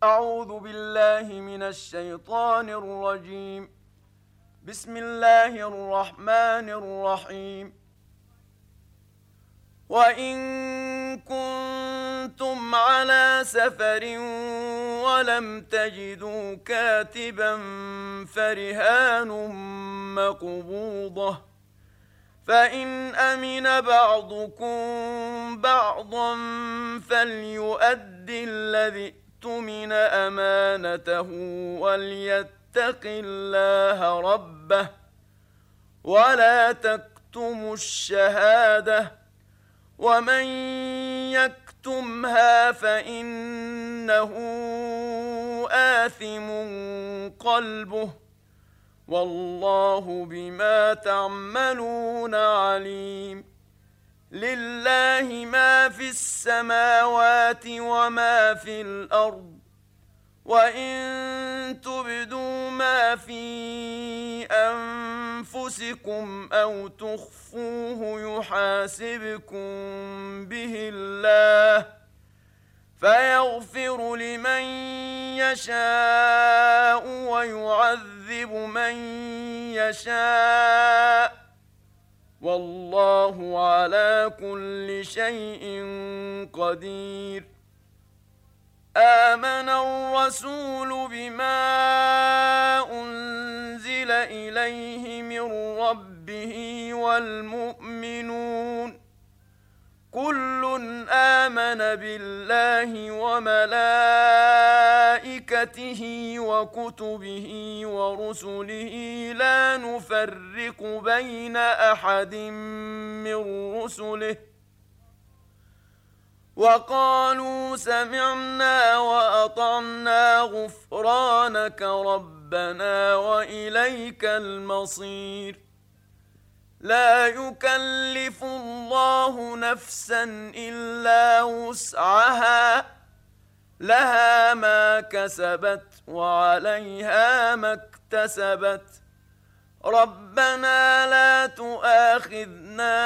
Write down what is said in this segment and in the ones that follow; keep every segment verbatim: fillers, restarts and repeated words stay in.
أعوذ بالله من الشيطان الرجيم. بسم الله الرحمن الرحيم. وإن كنتم على سفر ولم تجدوا كاتبا فرهان مقبوضة، فإن أمن بعضكم بعضا فليؤد الذي اؤتمن أمانته وليتق الله ربه ولا تكتموا الشهادة، ومن يكتمها فإنه آثم قلبه والله بما تعملون عليم. لله ما في السماوات وما في الأرض، وإن تبدوا ما في أنفسكم أو تخفوه يحاسبكم به الله فيغفر لمن يشاء ويعذب من يشاء، والله على كل شيء قدير. آمن الرسول بما أنزل إليه من ربه والمؤمنون كل آمن بالله وملائكته وكتبه ورسله لا نفرق بين أحد من رسله وقالوا سمعنا وأطعنا غفرانك ربنا وإليك المصير. لا يكلف الله نفسا إلا وسعها، لها ما كسبت وعليها ما اكتسبت. ربنا لا تؤاخذنا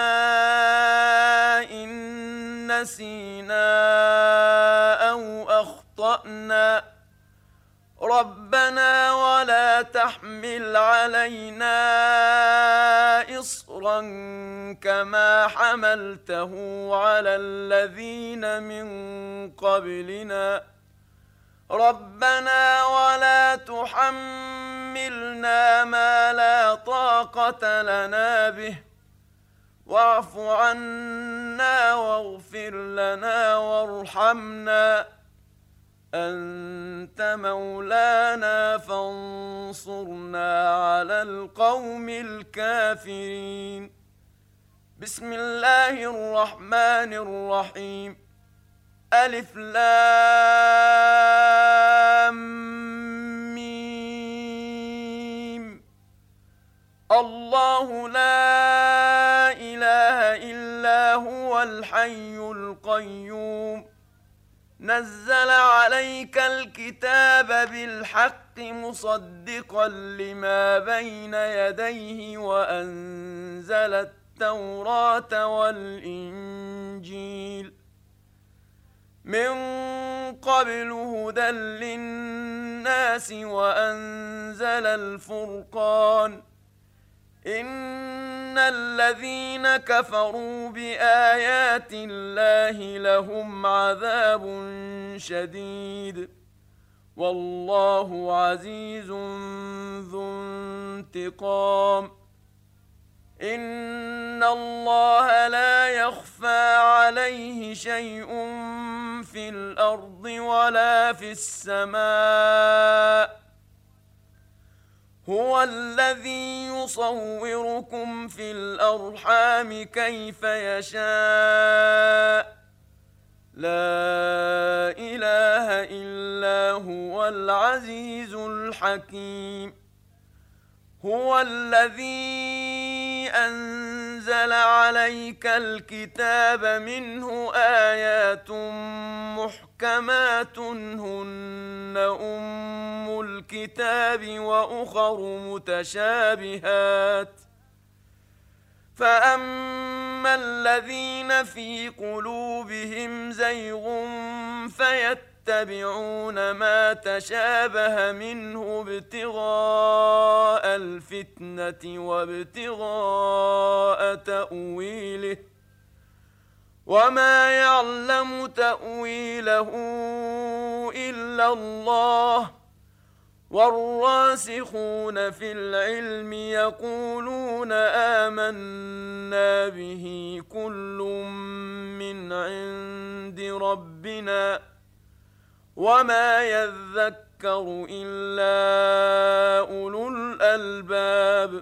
إن نسينا أو أخطأنا، ربنا ولا تحمل علينا إصرا كما حملته على الذين من قبلنا، ربنا ولا تحملنا ما لا طاقة لنا به واعف عنا واغفر لنا وارحمنا أنت مولانا فانصرنا على القوم الكافرين. بسم الله الرحمن الرحيم. ألف لام ميم. الله لا إله إلا هو الحي القيوم نزل عليك الكتاب بالحق مصدقا لما بين يديه وأنزل التوراة والإنجيل من قبل هدى للناس وأنزل الفرقان إن الذين كفروا بآيات الله لهم عذاب شديد والله عزيز ذو انتقام. إن الله لا يخفى عليه شيء في الأرض ولا في السماء، هو الذي يصوركم في الأرحام كيف يشاء، لا إله إلا هو العزيز الحكيم. هو الذي أنزل عليك الكتاب منه آيات محكمات هن أم الكتاب وأخر متشابهات، فأما الذين في قلوبهم زيغ فيتبعون يتبعون ما تشابه منه ابتغاء الفتنة وابتغاء تأويله وما يعلم تأويله إلا الله والراسخون في العلم يقولون آمنا به كل من عند ربنا وما يذكر إلا أولو الألباب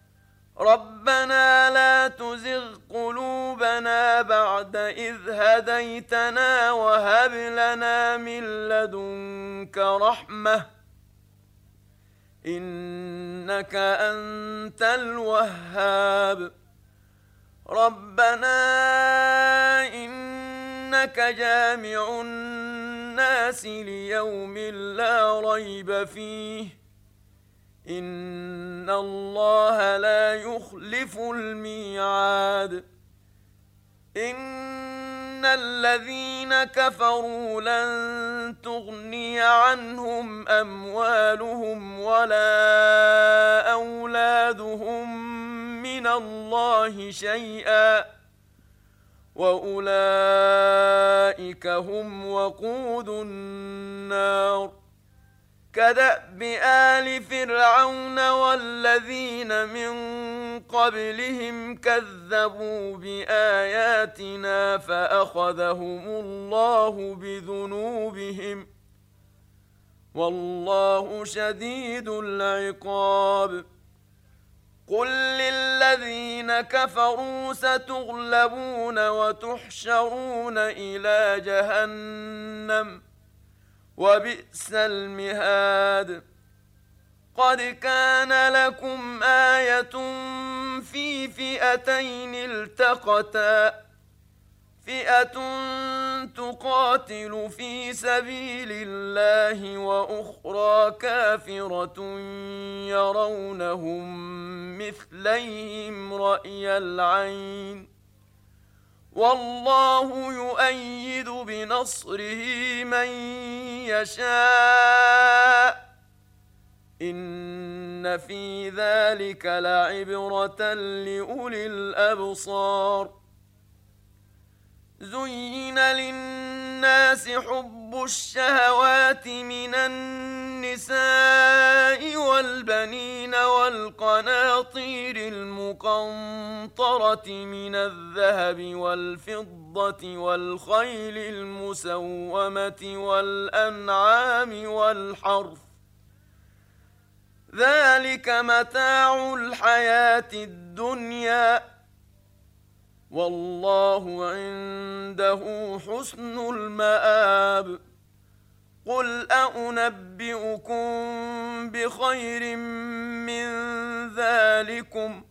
ربنا لا تزغ قلوبنا بعد إذ هديتنا وهب لنا من لدنك رحمة إنك أنت الوهاب ربنا إنك جامع الناس ليوم لا ريب فيه إن الله لا يخلف الميعاد إن الذين كفروا لن تغني عنهم أموالهم ولا أولادهم من الله شيئا وأولئك هم وقود النار كدأب آل فرعون والذين من قبلهم كذبوا بآياتنا فأخذهم الله بذنوبهم والله شديد العقاب قل للذين كفروا ستغلبون وتحشرون إلى جهنم وبئس المهاد قد كان لكم آية في فئتين التقتا فئة تقاتل في سبيل الله وأخرى كافرة يرونهم مثليهم رأي العين والله يؤيد بنصره من يشاء إن في ذلك لعبرة لأولي الأبصار زين للناس حب الشهوات من النساء والبنين والقناطير المقنطرة من الذهب والفضة والخيل المسومة والأنعام والحرث ذلك متاع الحياة الدنيا والله عنده حسن المآب قل أنبئكم بخير من ذلكم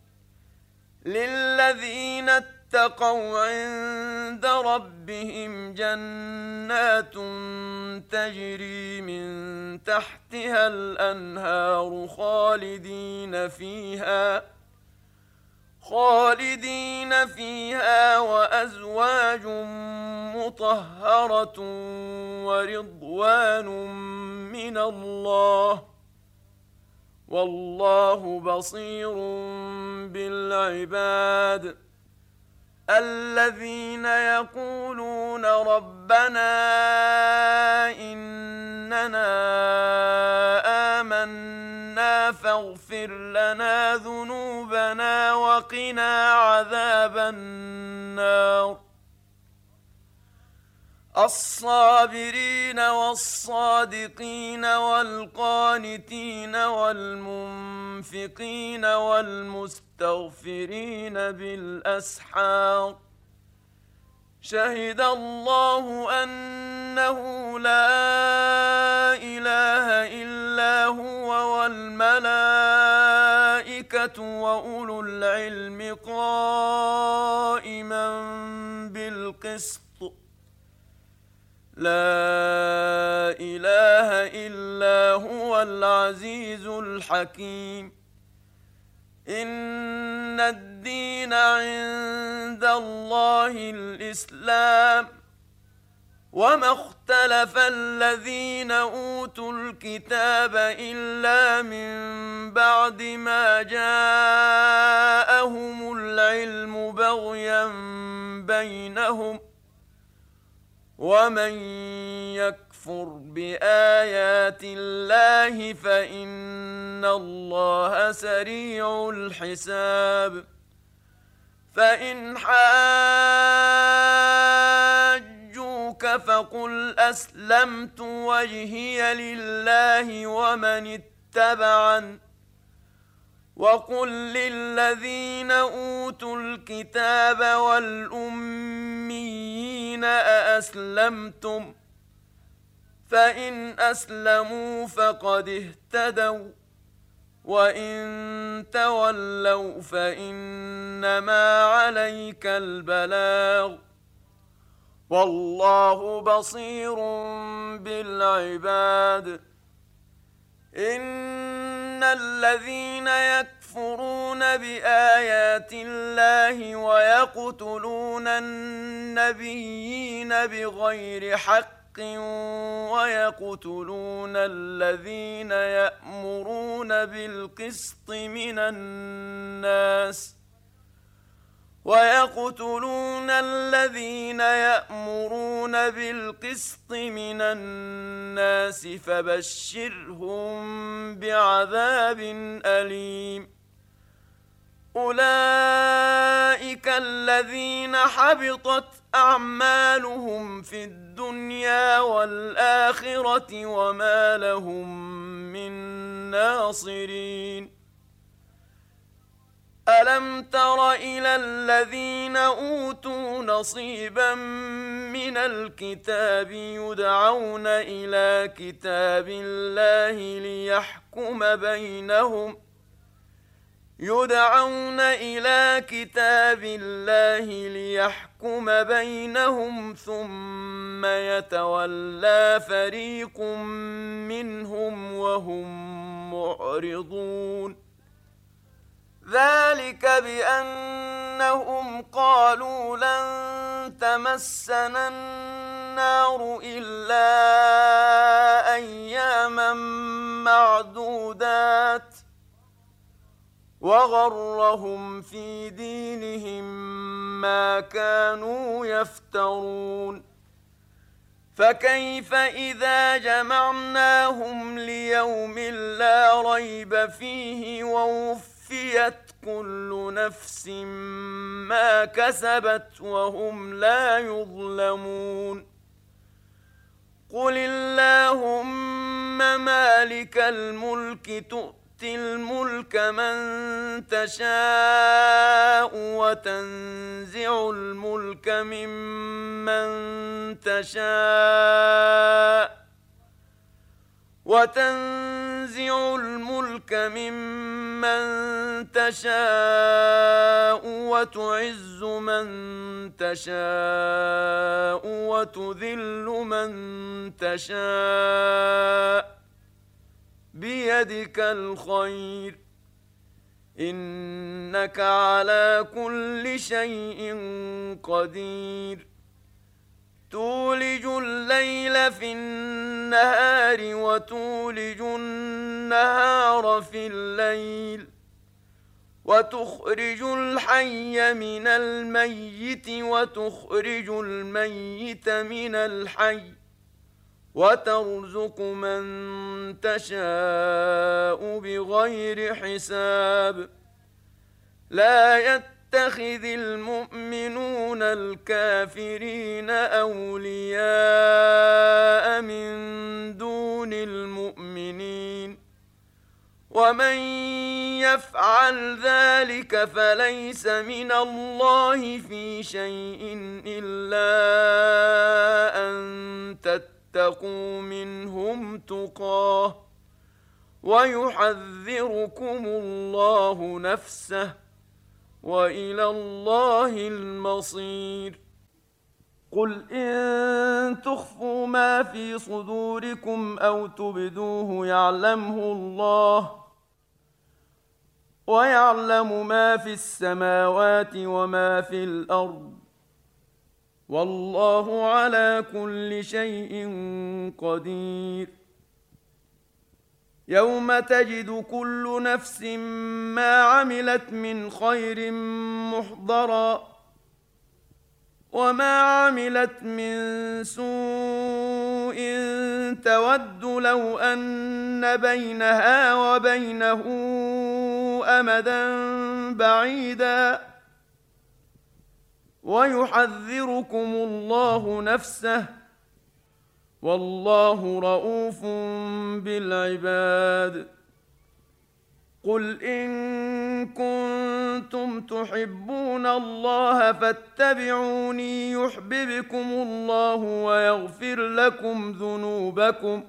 للذين اتقوا عند ربهم جنات تجري من تحتها الأنهار خالدين فيها خالدين فيها وأزواج مطهرة ورضوان من الله والله بصير بالعباد الذين يقولون ربنا إننا آمنا فاغفر لنا ذنوبنا وقنا عذاب النار الصابرين والصادقين والقانتين والمنفقين والمستغفرين بالأسحار شهد الله أنه لا إله إلا هو والملائكة وأولو العلم قائما بالقسط لا إله إلا هو العزيز الحكيم إن الدين عند الله الإسلام وما اختلف الذين أوتوا الكتاب إلا من بعد ما جاءهم العلم بغيا بينهم ومن يكفر بآيات الله فإن الله سريع الحساب فإن حاجوك فقل أسلمت وجهي لله ومن اتبعن وقل للذين أوتوا الكتاب والأميين أأسلمتم فإن أسلموا فقد اهتدوا وإن تولوا فإنما عليك البلاغ والله بصير بالعباد إن الذين يكفرون بآيات الله ويقتلون النبيين بغير حق ويقتلون الذين يأمرون بالقسط من الناس ويقتلون الذين يأمرون بالقسط من الناس فبشرهم بعذاب أليم أولئك الذين حبطت أعمالهم في الدنيا والآخرة وما لهم من ناصرين ألم تر إلى الذين أوتوا نصيبا من الكتاب يدعون إلى كتاب الله ليحكم بينهم يدعون إلى كتاب الله ليحكم بينهم ثم يتولى فريق منهم وهم معرضون ذلك بأنهم قالوا لن تمسنا النار إلا أياما معدودات وغرهم في دينهم ما كانوا يفترون فكيف إذا جمعناهم ليوم لا ريب فيه ووفيت كل نفس ما كسبت وهم لا يظلمون قل اللهم مالك الملك تؤتي الملك من تشاء وتنزع الملك ممن تشاء وتنزع الملك ممن تشاء وتعز من تشاء وتذل من تشاء بيدك الخير إنك على كل شيء قدير تولج الليل في النهار وتولج النهار في الليل وتخرج الحي من الميت وتخرج الميت من الحي وترزق من تشاء بغير حساب لا يتخذ المؤمنون الكافرين أولياء من دون المؤمنين ومن يفعل ذلك فليس من الله في شيء إلا أن تتقوا منهم تقاه ويحذركم الله نفسه وإلى الله المصير قل إن تخفوا ما في صدوركم أو تبدوه يعلمه الله ويعلم ما في السماوات وما في الأرض والله على كل شيء قدير. يوم تجد كل نفس ما عملت من خير محضرا وما عملت من سوء تود لو أن بينها وبينه أمدا بعيدا ويحذركم الله نفسه والله رءوف بالعباد. قل إن كنتم تحبون الله فاتبعوني يحببكم الله ويغفر لكم ذنوبكم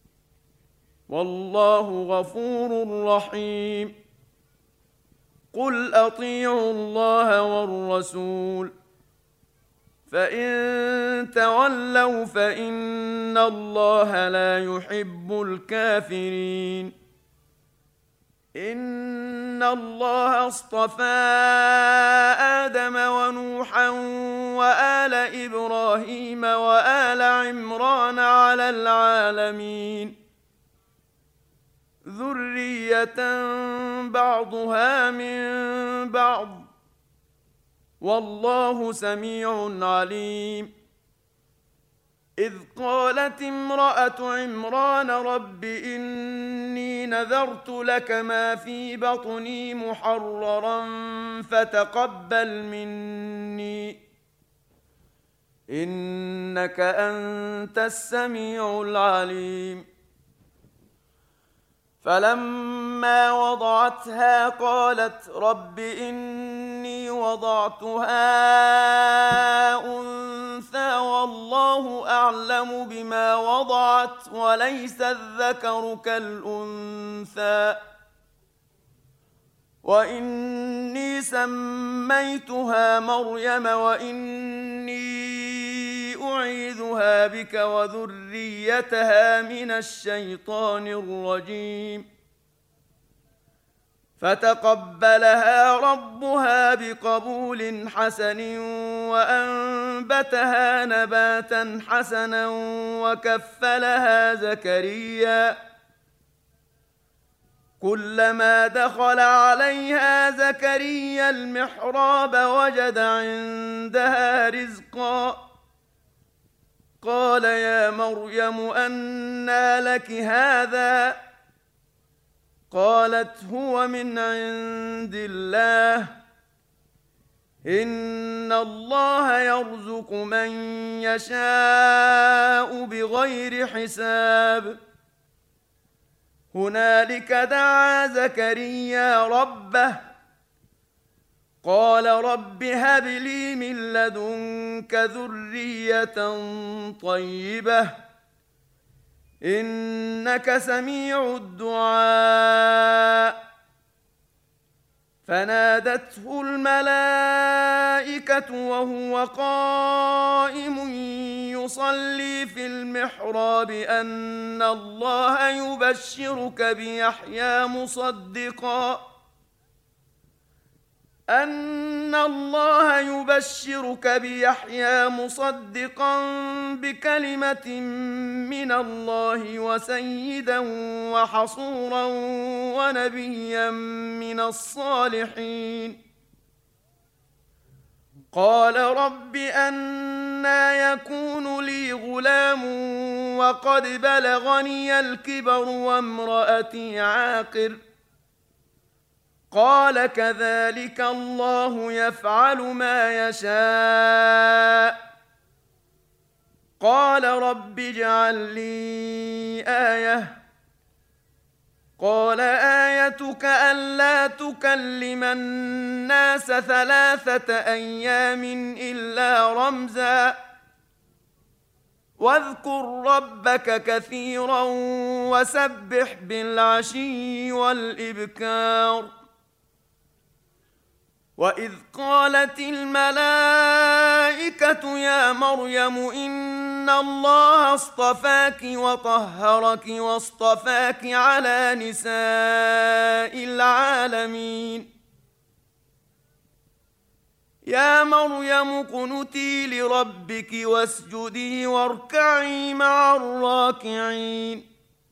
والله غفور رحيم. قل أطيعوا الله والرسول فإن تولوا فإن الله لا يحب الكافرين. إن الله اصطفى آدم ونوحا وآل إبراهيم وآل عمران على العالمين ذرية بعضها من بعض والله سميع عليم. إذ قالت امرأة عمران رب إني نذرت لك ما في بطني محررا فتقبل مني إنك أنت السميع العليم. فلما وضعتها قالت رب إني وضعتها أنثى والله أعلم بما وضعت وليس الذكر كالأنثى وإني سميتها مريم وإني أعيذها بك وذريتها من الشيطان الرجيم. فتقبلها ربها بقبول حسن وأنبتها نباتا حسنا وكفلها زكريا كلما دخل عليها زكريا المحراب وجد عندها رزقا قال يا مريم أنى لك هذا قالت هو من عند الله إن الله يرزق من يشاء بغير حساب. هنالك دعا زكريا ربه قال رب هب لي من لدنك ذرية طيبة إنك سميع الدعاء. فنادته الملائكة وهو قائم يصلي في المحراب أن الله يبشرك بيحيى مصدقا أن الله يبشرك بيحيى مصدقا بكلمة من الله وسيدا وحصورا ونبيا من الصالحين. قال رب أنى يكون لي غلام وقد بلغني الكبر وامرأتي عاقر قال كذلك الله يفعل ما يشاء. قال رب اجعل لي آية قال آيتك ألا تكلم الناس ثلاثة أيام إلا رمزا واذكر ربك كثيرا وسبح بالعشي والإبكار. وإذ قالت الملائكة يا مريم إن الله اصطفاك وطهرك واصطفاك على نساء العالمين. يا مريم اقنتي لربك واسجدي واركعي مع الراكعين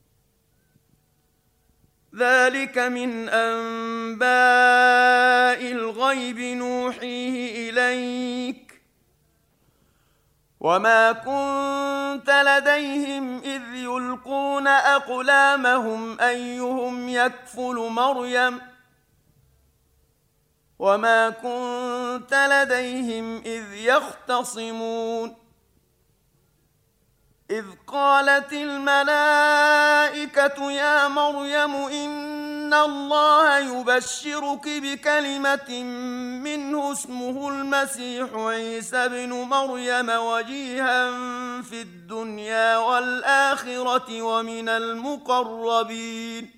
ذلك من أنباء الغيب نوحيه إليك وما كنت لديهم إذ يلقون أقلامهم أيهم يكفل مريم وما كنت لديهم إذ يختصمون إذ قالت الملائكة يا مريم إن الله يبشرك بكلمة منه اسمه المسيح عيسى بن مريم وجيها في الدنيا والآخرة ومن المقربين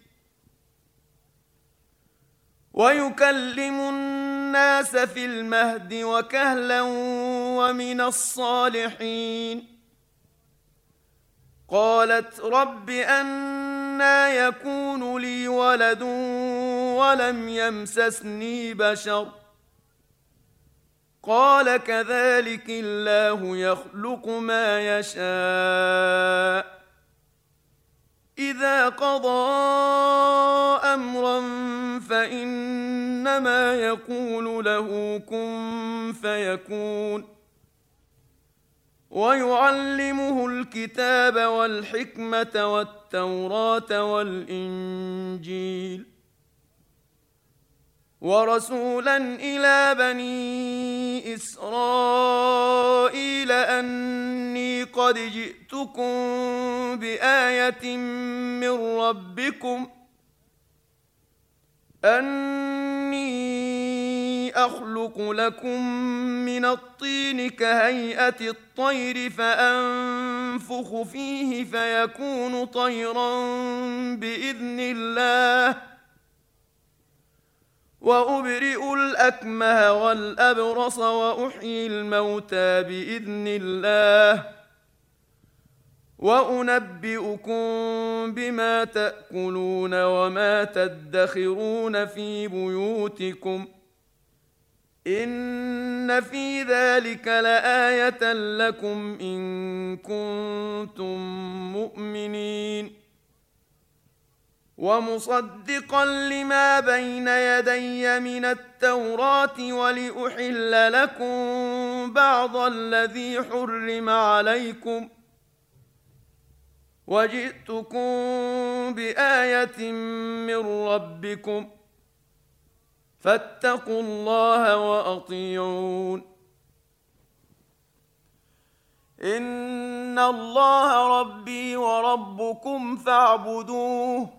ويكلم الناس في المهد وكهلا ومن الصالحين قالت رب أنى يكون لي ولد ولم يمسسني بشر قال كذلك الله يخلق ما يشاء إذا قضى أمرا فإنما يقول له كن فيكون ويعلمه الكتاب والحكمة والتوراة والإنجيل ورسولا إلى بني إسرائيل أني قد جئتكم بآية من ربكم أني أخلق لكم من الطين كهيئة الطير فأنفخ فيه فيكون طيرا بإذن الله وأبرئ الأكمه والأبرص وأحيي الموتى بإذن الله وأنبئكم بما تأكلون وما تدخرون في بيوتكم إن في ذلك لآية لكم إن كنتم مؤمنين ومصدقا لما بين يدي من التوراة ولأحل لكم بعض الذي حرم عليكم وجئتكم بآية من ربكم فاتقوا الله وأطيعون إن الله ربي وربكم فاعبدوه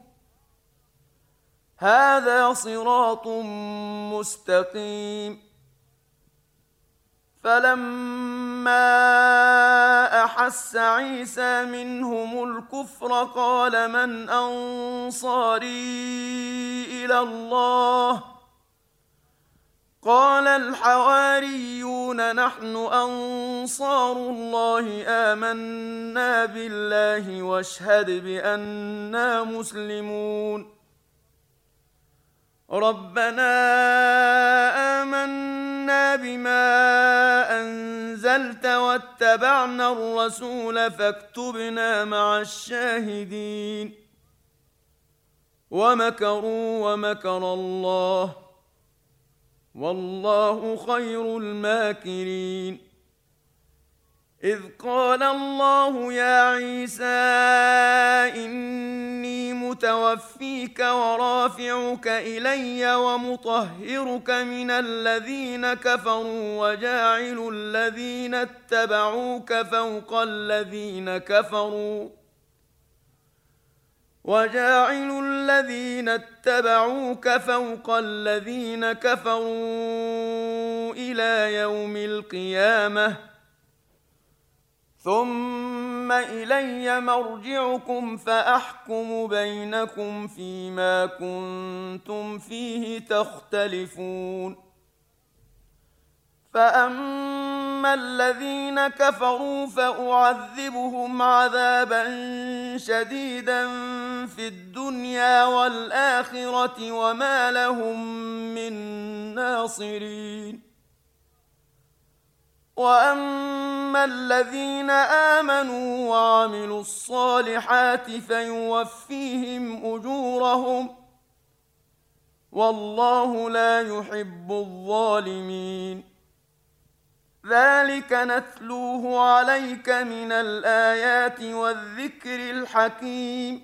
هذا صراط مستقيم فلما أحس عيسى منهم الكفر قال من أنصاري إلى الله قال الحواريون نحن أنصار الله آمنا بالله واشهد بأننا مسلمون ربنا آمنا بما أنزلت واتبعنا الرسول فاكتبنا مع الشاهدين ومكروا ومكر الله والله خير الماكرين إذ قال الله يا عيسى إني متوفيك ورافعك إلي ومطهرك من الذين كفروا وجاعل الذين اتبعوك فوق الذين كفروا وجاعل الذين اتبعوك فوق الذين كفروا إلى يوم القيامة ثم إلي مرجعكم فأحكم بينكم فيما كنتم فيه تختلفون فأما الذين كفروا فأعذبهم عذابا شديدا في الدنيا والآخرة وما لهم من ناصرين وأما الذين آمنوا وعملوا الصالحات فيوفيهم أجورهم والله لا يحب الظالمين. ذلك نتلوه عليك من الآيات والذكر الحكيم.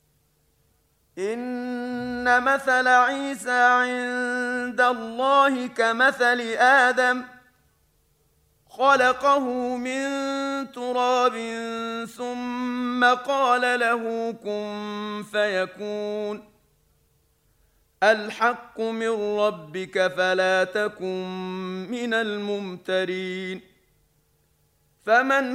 إن مثل عيسى عند الله كمثل آدم خلقه من تراب ثم قال له كن فيكون. الحق من ربك فلا تكن من الممترين. فمن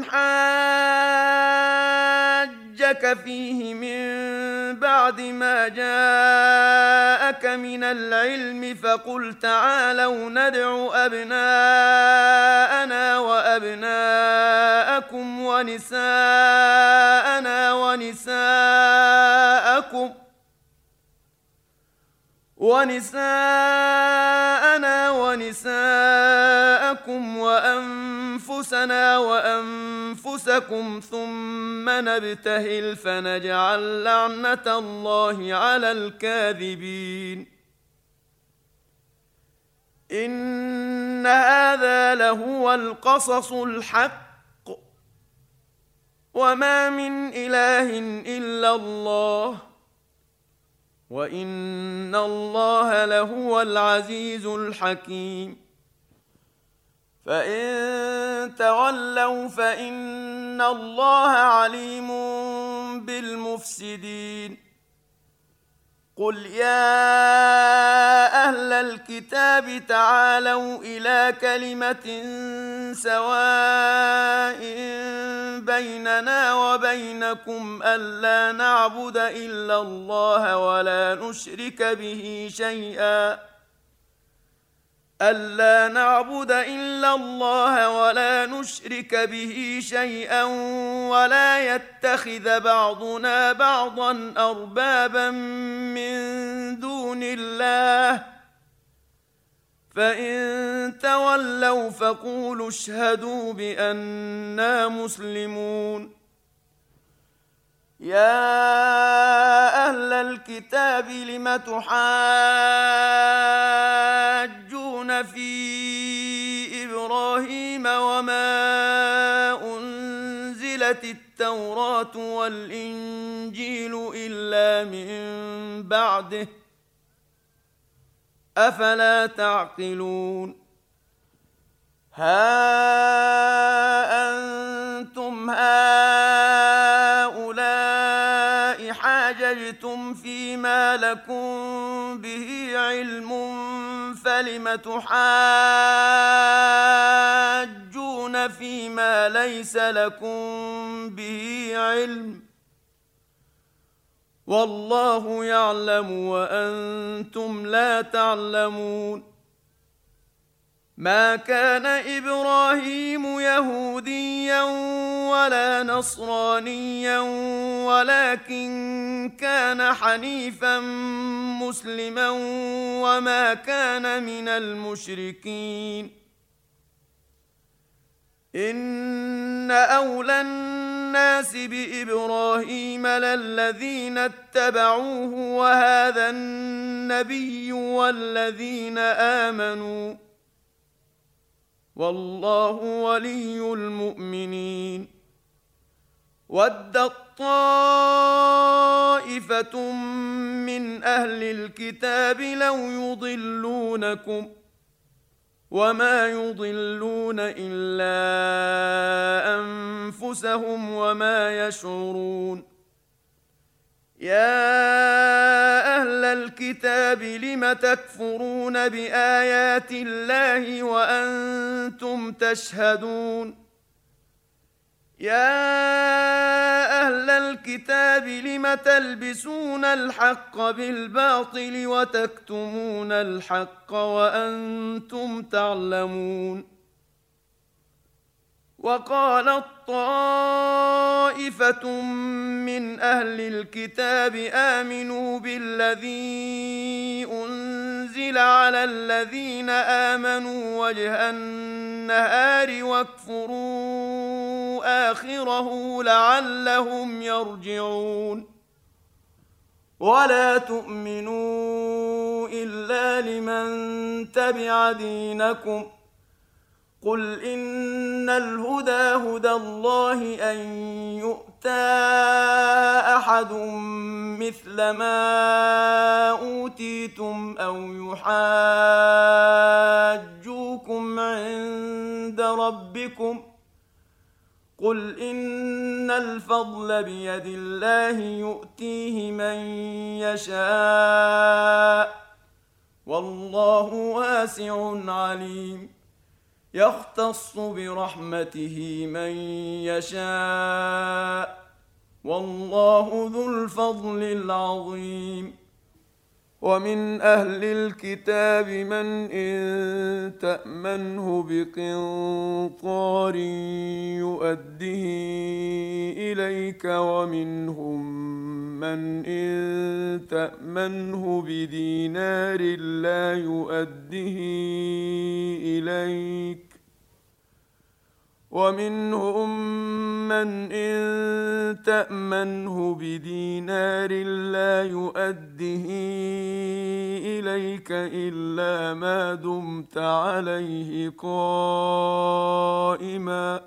حاجك فيه من بعد ما جاءك من العلم فقل تعالوا ندع أبناءنا وأبناءكم ونساءنا ونساءكم ونساءنا ونساءكم وأنفسنا وأنفسكم ثم نبتهل فنجعل لعنة الله على الكاذبين. إن هذا لهو القصص الحق وما من إله إلا الله وإن الله لهو العزيز الحكيم. فإن تولوا فإن الله عليم بالمفسدين. قل يا أهل الكتاب تعالوا إلى كلمة سواء بيننا وبينكم ألا نعبد إلا الله ولا نشرك به شيئا ألا نعبد إلا الله ولا نشرك به شيئا ولا يتخذ بعضنا بعضا أربابا من دون الله فإن تولوا فقولوا اشهدوا بأننا مسلمون. يا أهل الكتاب لم تحاجون في إبراهيم وما أنزلت التوراة والإنجيل إلا من بعده أفلا تعقلون. ها أنتم هؤلاء حاججتم فيما لكم به علم فلم تحاجون فيما ليس لكم به علم والله يعلم وأنتم لا تعلمون. ما كان إبراهيم يهوديا ولا نصرانيا ولكن كان حنيفا مسلما وما كان من المشركين. إن أولى الناس بإبراهيم للذين اتبعوه وهذا النبي والذين آمنوا والله ولي المؤمنين. ودت طائفة من أهل الكتاب لو يضلونكم وما يضلون إلا أنفسهم وما يشعرون. يا أهل الكتاب لم تكفرون بآيات الله وأنتم تشهدون. يا أهل الكتاب لم تلبسون الحق بالباطل وتكتمون الحق وأنتم تعلمون. وقالت طائفة من أهل الكتاب آمنوا بالذي أنزل على الذين آمنوا وجه النهار النهار واكفروا آخره لعلهم يرجعون ولا تؤمنوا إلا لمن تبع دينكم قل إن الهدى هدى الله أن يؤتى أحد مثل ما أوتيتم أو يحاجوكم عند ربكم قل إن الفضل بيد الله يؤتيه من يشاء والله واسع عليم يختص برحمته من يشاء والله ذو الفضل العظيم ومن أهل الكتاب من إن تأمنه بقنطار يؤده إليك ومنهم من إن تأمنه بدينار لا يؤده إليك ومنهم من إن تأمنه بدينار لا يؤده إليك إلا ما دمت عليه قائما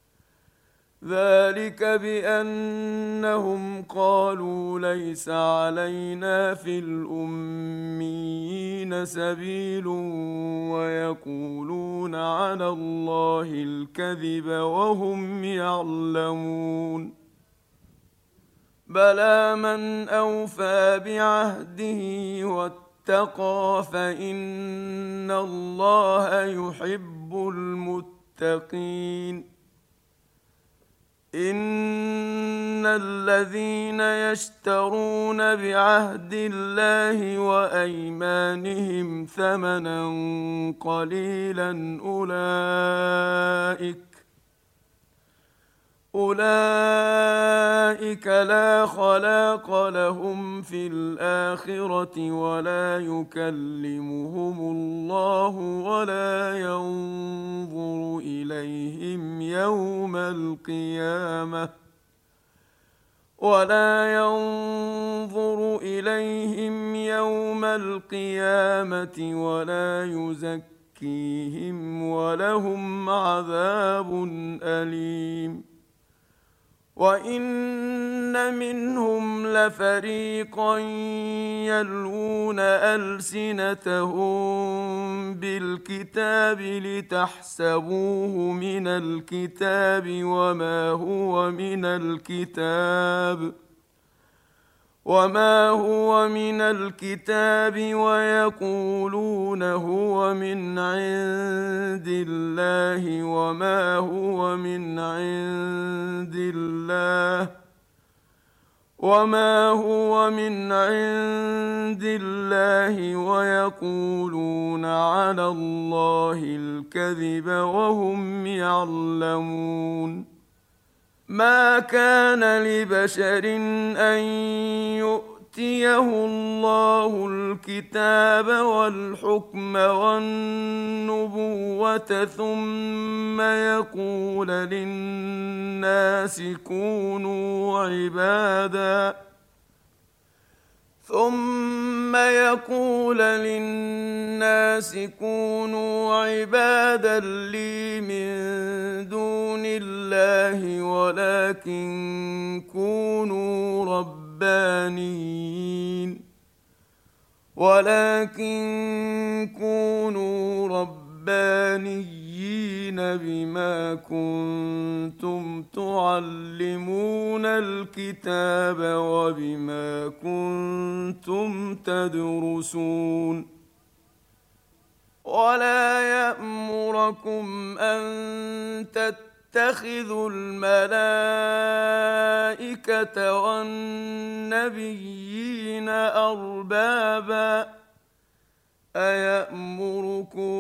ذلك بأنهم قالوا ليس علينا في الأميين سبيل ويقولون على الله الكذب وهم يعلمون بلى من أوفى بعهده واتقى فإن الله يحب المتقين إن الذين يشترون بعهد الله وأيمانهم ثمنا قليلا أولئك أولئك لا خلاق لهم في الآخرة ولا يكلمهم الله ولا ينظر إليهم يوم القيامة ولا ينظر إليهم يوم القيامة ولا يزكيهم ولهم عذاب أليم وإن منهم لفريقا يلوون ألسنتهم بالكتاب لتحسبوه من الكتاب وما هو من الكتاب وما هو من الكتاب ويقولون هو من عند الله وما هو من عند الله وما هو من عند الله ويقولون على الله الكذب وهم يعلمون ما كان لبشر أن يؤتيه الله الكتاب والحكم والنبوة ثم يقول للناس كونوا عبادا ثم يقول للناس كونوا عبادا لي من دون الله ولكن كونوا ربانيين ولكن كونوا ربانيين بما كنتم تعلمون الكتاب وبما كنتم تدرسون ولا يأمركم أن تتخذوا الملائكة والنبيين أربابا أيأمركم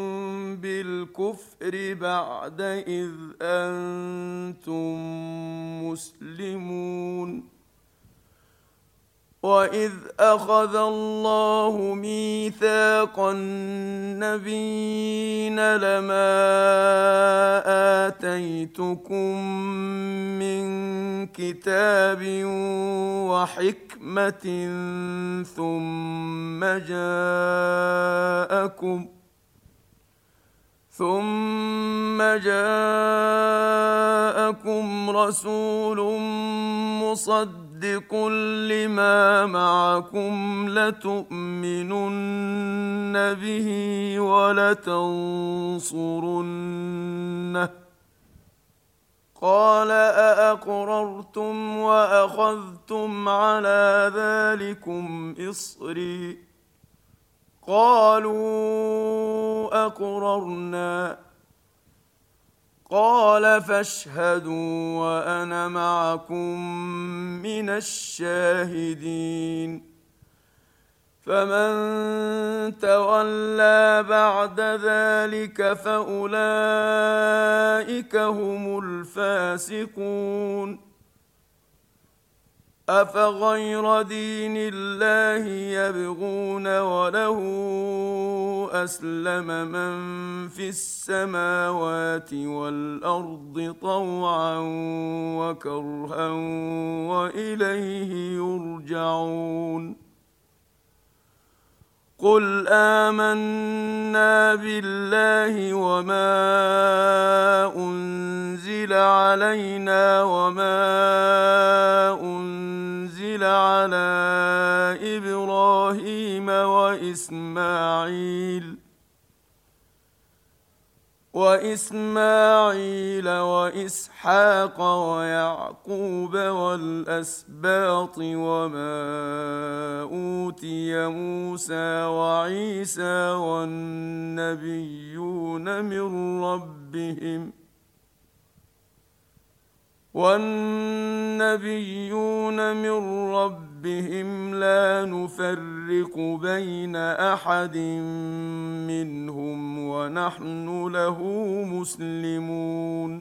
بالكفر بعد إذ أنتم مسلمون وإذ أخذ الله ميثاق النبيين لما آتيتكم من كتاب وحكمة ثم جاءكم ثم جاءكم رسول مصدق لما معكم لتؤمنن به ولتنصرنه قال أأقررتم وأخذتم على ذلكم إصري قالوا أقررنا قال فاشهدوا وأنا معكم من الشاهدين فمن تولى بعد ذلك فأولئك هم الفاسقون أفغير دين الله يبغون وله أسلم من في السماوات والأرض طوعا وكرها وإليه يرجعون قل آمنا بالله وما أنزل علينا وما أنزل على إبراهيم وإسماعيل وإسماعيل وإسحاق ويعقوب والأسباط وما أوتي موسى وعيسى والنبيون من ربهم والنبيون من ربهم لا نفرق بين أحد منهم ونحن له مسلمون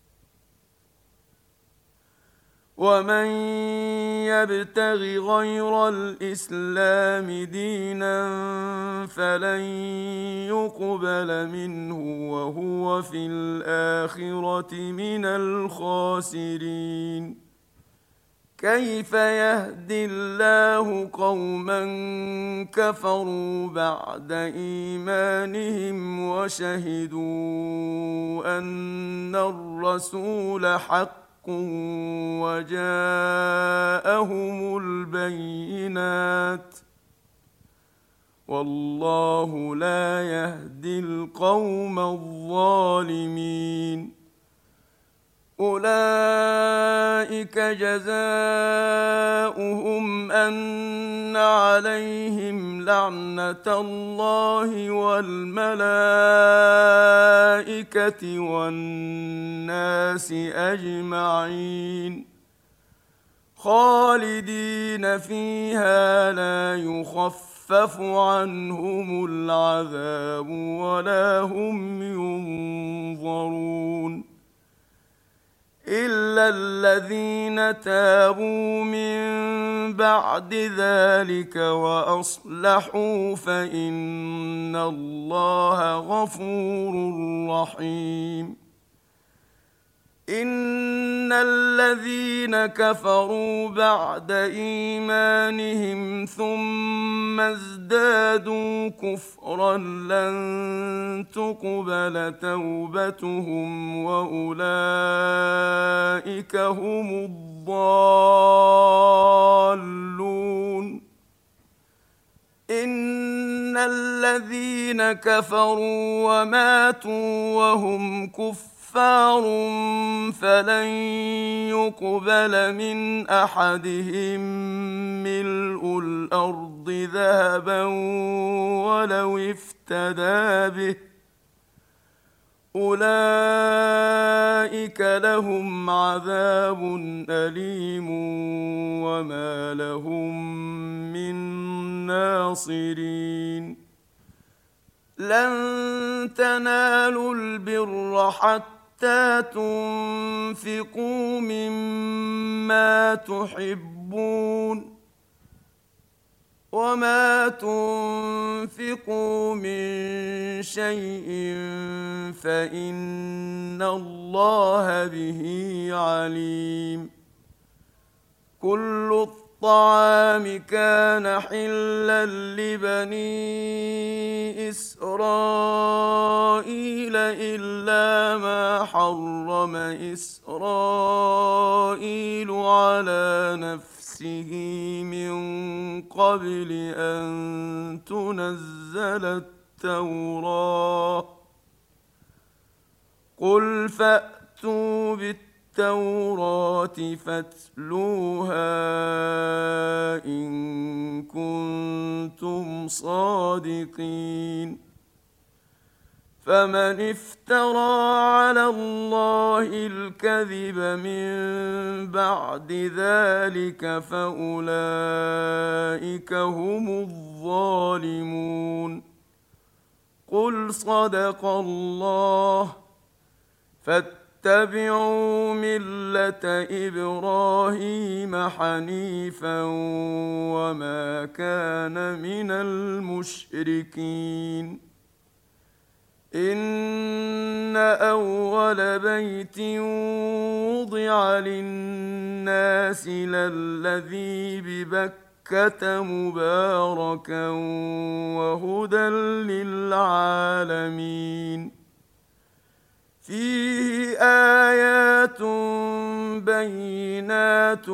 ومن يبتغ غير الإسلام دينا فلن يقبل منه وهو في الآخرة من الخاسرين كيف يهدي الله قوما كفروا بعد إيمانهم وشهدوا أن الرسول حق وجاءهم البينات والله لا يهدي القوم الظالمين أولئك جزاؤهم أن عليهم لعنة الله والملائكة والناس أجمعين خالدين فيها لا يخفف عنهم العذاب ولا هم ينظرون إلا الذين تابوا من بعد ذلك وأصلحوا فإن الله غفور رحيم إن الذين كفروا بعد إيمانهم ثم ازدادوا كفرا لن تقبل توبتهم وأولئك هم الضالون إن الذين كفروا وماتوا وهم كفار كفار فلن يقبل من أحدهم ملء الأرض ذهبا ولو افتدى به أولئك لهم عذاب أليم وما لهم من ناصرين لن تنالوا البر حتى حتى تنفقوا مما تحبون وما تنفقوا من شيء فإن الله به عليم. كل الطعام كان حلا لبني إسرائيل إلا ما حرم إسرائيل على نفسه من قبل أن تنزل التوراة. قل فأتوا بالتوراة فاتلوها إن كنتم صادقين. فمن افترى على الله الكذب من بعد ذلك فأولئك هم الظالمون. قل صدق الله. فاتبعوا ملة إبراهيم حنيفا وما كان من المشركين. إن أول بيت وضع للناس للذي ببكة مباركا وهدى للعالمين. فيه آيات بينات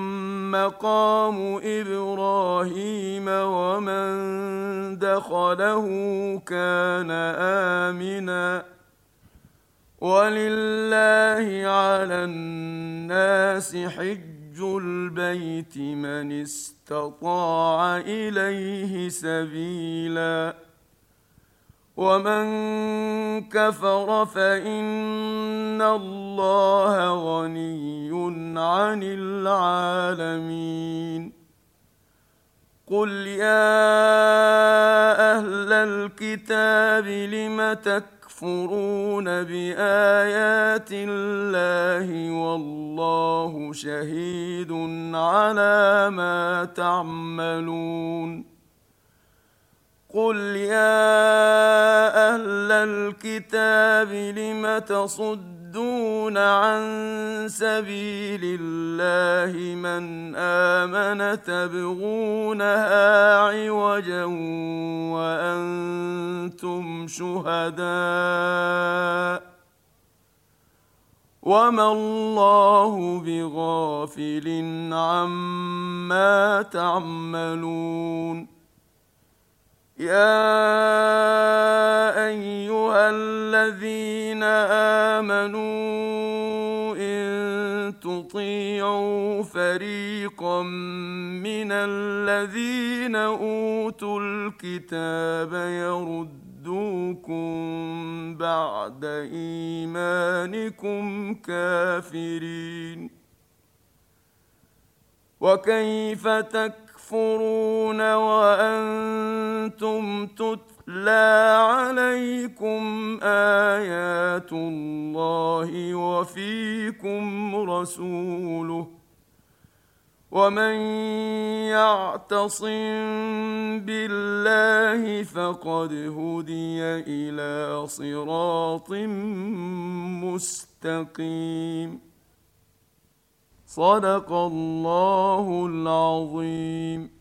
مقام إبراهيم ومن دخله كان آمنا. ولله على الناس حج البيت من استطاع إليه سبيلا. ومن كفر فإن الله غني عن العالمين. قل يا أهل الكتاب لم تكفرون بآيات الله والله شهيد على ما تعملون. قل يا أهل الكتاب لم تصدون عن سبيل الله من آمن تبغونها عوجا وأنتم شهداء وما الله بغافل عما تعملون. يا أيها الذين آمنوا إن تطيعوا فريقا من الذين أوتوا الكتاب يردوكم بعد إيمانكم كافرين. وكيف تكفرون وأنتم تتلى عليكم آيات الله وفيكم رسوله ومن يعتصم بالله فقد هدي إلى صراط مستقيم. صدق الله العظيم.